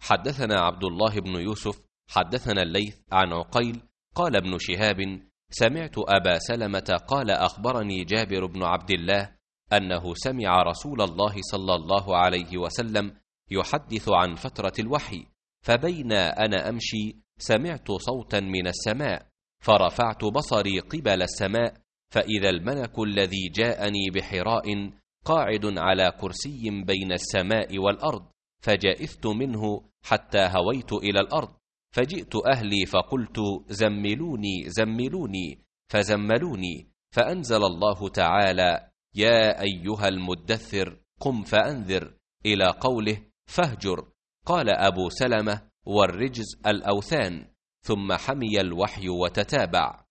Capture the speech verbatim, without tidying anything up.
حدثنا عبد الله بن يوسف حدثنا الليث عن عقيل قال ابن شهاب سمعت أبا سلمة قال أخبرني جابر بن عبد الله أنه سمع رسول الله صلى الله عليه وسلم يحدث عن فترة الوحي، فبينا أنا أمشي سمعت صوتا من السماء، فرفعت بصري قبل السماء، فإذا الملك الذي جاءني بحراء قاعد على كرسي بين السماء والأرض، فجئثت منه حتى هويت إلى الأرض، فجئت أهلي فقلت زملوني زملوني، فزملوني، فأنزل الله تعالى يا أيها المدثر قم فأنذر إلى قوله فاهجر. قال أبو سلمة والرجز الأوثان، ثم حمي الوحي وتتابع.